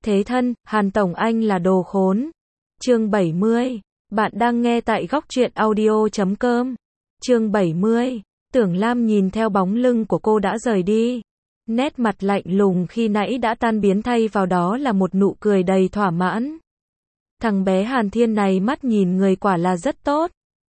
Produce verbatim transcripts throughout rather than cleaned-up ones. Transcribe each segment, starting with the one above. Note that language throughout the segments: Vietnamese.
Thế thân, Hàn Tổng anh là đồ khốn. Chương bảy mươi. Bạn đang nghe tại góc truyện audio chấm com. Chương bảy mươi. Tưởng Lam nhìn theo bóng lưng của cô đã rời đi. Nét mặt lạnh lùng khi nãy đã tan biến, thay vào đó là một nụ cười đầy thỏa mãn. Thằng bé Hàn Thiên này mắt nhìn người quả là rất tốt.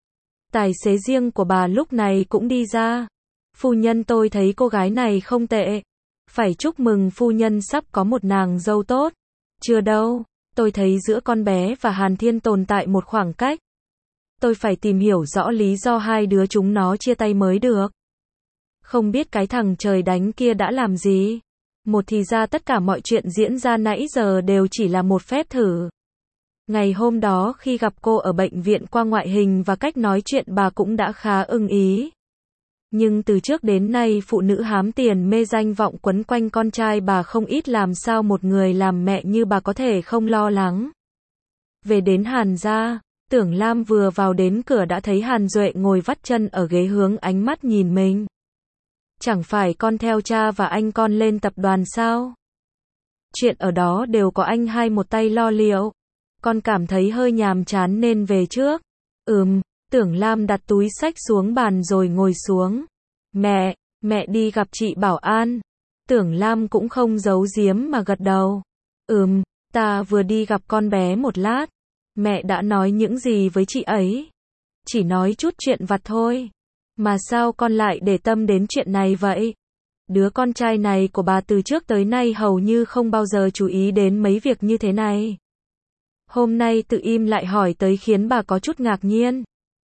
Tài xế riêng của bà lúc này cũng đi ra. Phu nhân, tôi thấy cô gái này không tệ. Phải chúc mừng phu nhân sắp có một nàng dâu tốt. Chưa đâu, tôi thấy giữa con bé và Hàn Thiên tồn tại một khoảng cách. Tôi phải tìm hiểu rõ lý do hai đứa chúng nó chia tay mới được. Không biết cái thằng trời đánh kia đã làm gì. Một thì ra tất cả mọi chuyện diễn ra nãy giờ đều chỉ là một phép thử. Ngày hôm đó khi gặp cô ở bệnh viện, qua ngoại hình và cách nói chuyện bà cũng đã khá ưng ý. Nhưng từ trước đến nay phụ nữ hám tiền mê danh vọng quấn quanh con trai bà không ít, làm sao một người làm mẹ như bà có thể không lo lắng. Về đến Hàn gia, Tưởng Lam vừa vào đến cửa đã thấy Hàn Duệ ngồi vắt chân ở ghế hướng ánh mắt nhìn mình. Chẳng phải con theo cha và anh con lên tập đoàn sao? Chuyện ở đó đều có anh hai một tay lo liệu. Con cảm thấy hơi nhàm chán nên về trước. Ừm, Tưởng Lam đặt túi xách xuống bàn rồi ngồi xuống. Mẹ, mẹ đi gặp chị Bảo An. Tưởng Lam cũng không giấu giếm mà gật đầu. Ừm, ta vừa đi gặp con bé một lát. Mẹ đã nói những gì với chị ấy? Chỉ nói chút chuyện vặt thôi. Mà sao con lại để tâm đến chuyện này vậy? Đứa con trai này của bà từ trước tới nay hầu như không bao giờ chú ý đến mấy việc như thế này. Hôm nay tự im lại hỏi tới khiến bà có chút ngạc nhiên.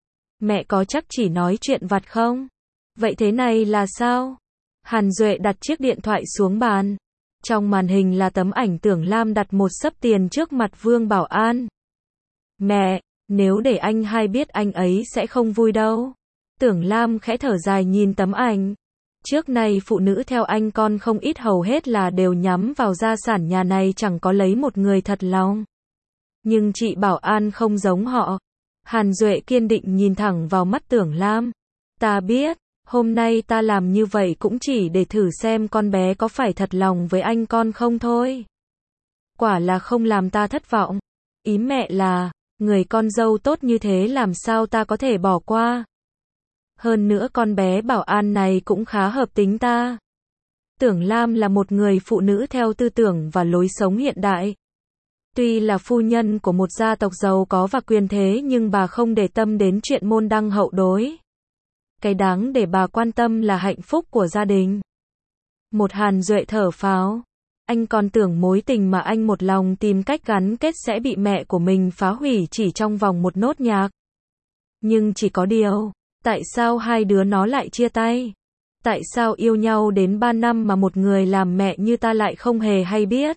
Mẹ có chắc chỉ nói chuyện vặt không? Vậy thế này là sao? Hàn Duệ đặt chiếc điện thoại xuống bàn. Trong màn hình là tấm ảnh Tưởng Lam đặt một xấp tiền trước mặt Vương Bảo An. Mẹ, nếu để anh hai biết anh ấy sẽ không vui đâu. Tưởng Lam khẽ thở dài nhìn tấm ảnh. Trước này phụ nữ theo anh con không ít, hầu hết là đều nhắm vào gia sản nhà này, chẳng có lấy một người thật lòng. Nhưng chị Bảo An không giống họ. Hàn Duệ kiên định nhìn thẳng vào mắt Tưởng Lam. Ta biết, hôm nay ta làm như vậy cũng chỉ để thử xem con bé có phải thật lòng với anh con không thôi. Quả là không làm ta thất vọng. Ý mẹ là, người con dâu tốt như thế làm sao ta có thể bỏ qua. Hơn nữa con bé Bảo An này cũng khá hợp tính ta. Tưởng Lam là một người phụ nữ theo tư tưởng và lối sống hiện đại. Tuy là phu nhân của một gia tộc giàu có và quyền thế, nhưng bà không để tâm đến chuyện môn đăng hậu đối. Cái đáng để bà quan tâm là hạnh phúc của gia đình. Một Hàn Duệ thở phào. Anh còn tưởng mối tình mà anh một lòng tìm cách gắn kết sẽ bị mẹ của mình phá hủy chỉ trong vòng một nốt nhạc. Nhưng chỉ có điều, tại sao hai đứa nó lại chia tay? Tại sao yêu nhau đến ba năm mà một người làm mẹ như ta lại không hề hay biết?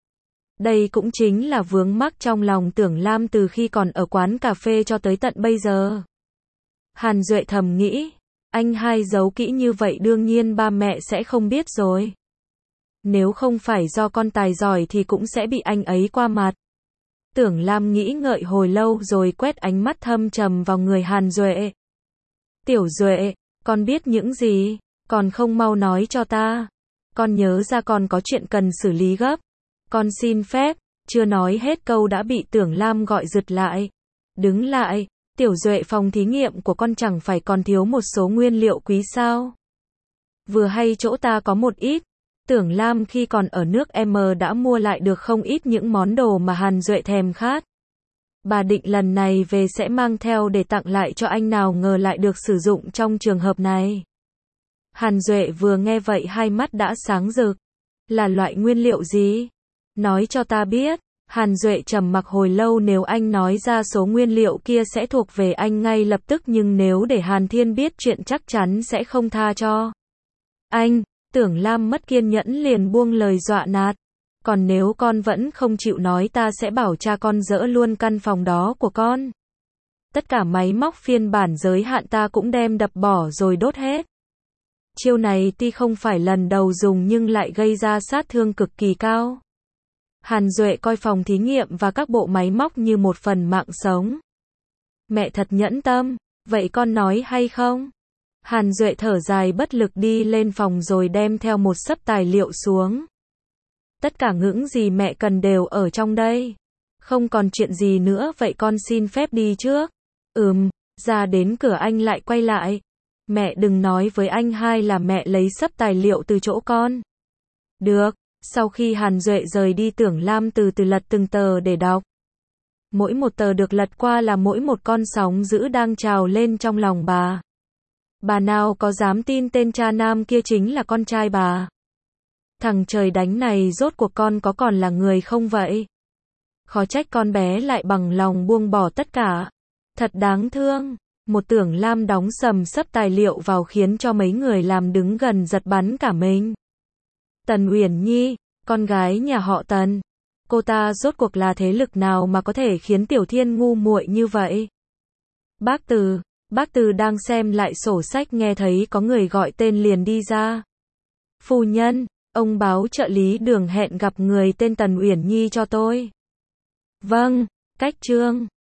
Đây cũng chính là vướng mắc trong lòng Tưởng Lam từ khi còn ở quán cà phê cho tới tận bây giờ. Hàn Duệ thầm nghĩ, anh hai giấu kỹ như vậy đương nhiên ba mẹ sẽ không biết rồi. Nếu không phải do con tài giỏi thì cũng sẽ bị anh ấy qua mặt. Tưởng Lam nghĩ ngợi hồi lâu rồi quét ánh mắt thâm trầm vào người Hàn Duệ. Tiểu Duệ, con biết những gì? Con không mau nói cho ta. Con nhớ ra con có chuyện cần xử lý gấp. Con xin phép. Chưa nói hết câu đã bị Tưởng Lam gọi giật lại. Đứng lại, Tiểu Duệ, phòng thí nghiệm của con chẳng phải còn thiếu một số nguyên liệu quý sao? Vừa hay chỗ ta có một ít. Tưởng Lam khi còn ở nước M đã mua lại được không ít những món đồ mà Hàn Duệ thèm khát. Bà định lần này về sẽ mang theo để tặng lại cho anh, nào ngờ lại được sử dụng trong trường hợp này. Hàn Duệ vừa nghe vậy hai mắt đã sáng rực. Là loại nguyên liệu gì? Nói cho ta biết. Hàn Duệ trầm mặc hồi lâu, nếu anh nói ra số nguyên liệu kia sẽ thuộc về anh ngay lập tức, nhưng nếu để Hàn Thiên biết chuyện chắc chắn sẽ không tha cho anh. Tưởng Lam mất kiên nhẫn liền buông lời dọa nạt. Còn nếu con vẫn không chịu nói, ta sẽ bảo cha con dỡ luôn căn phòng đó của con. Tất cả máy móc phiên bản giới hạn ta cũng đem đập bỏ rồi đốt hết. Chiêu này tuy không phải lần đầu dùng nhưng lại gây ra sát thương cực kỳ cao. Hàn Duệ coi phòng thí nghiệm và các bộ máy móc như một phần mạng sống. Mẹ thật nhẫn tâm, vậy con nói hay không? Hàn Duệ thở dài bất lực đi lên phòng rồi đem theo một xấp tài liệu xuống. Tất cả những gì mẹ cần đều ở trong đây. Không còn chuyện gì nữa, vậy con xin phép đi trước. Ừm, ra đến cửa anh lại quay lại. Mẹ đừng nói với anh hai là mẹ lấy sấp tài liệu từ chỗ con. Được, sau khi Hàn Duệ rời đi, Tưởng Lam từ từ lật từng tờ để đọc. Mỗi một tờ được lật qua là mỗi một con sóng dữ đang trào lên trong lòng bà. Bà nào có dám tin tên cha nam kia chính là con trai bà. Thằng trời đánh này rốt cuộc con có còn là người không vậy? Khó trách con bé lại bằng lòng buông bỏ tất cả. Thật đáng thương. Một Tưởng Lam đóng sầm sấp tài liệu vào khiến cho mấy người làm đứng gần giật bắn cả mình. Tần Uyển Nhi, con gái nhà họ Tần. Cô ta rốt cuộc là thế lực nào mà có thể khiến Tiểu Thiên ngu muội như vậy? Bác Từ, bác Từ đang xem lại sổ sách nghe thấy có người gọi tên liền đi ra. Phu nhân, ông báo trợ lý Đường hẹn gặp người tên Tần Uyển Nhi cho tôi. Vâng, cách trương.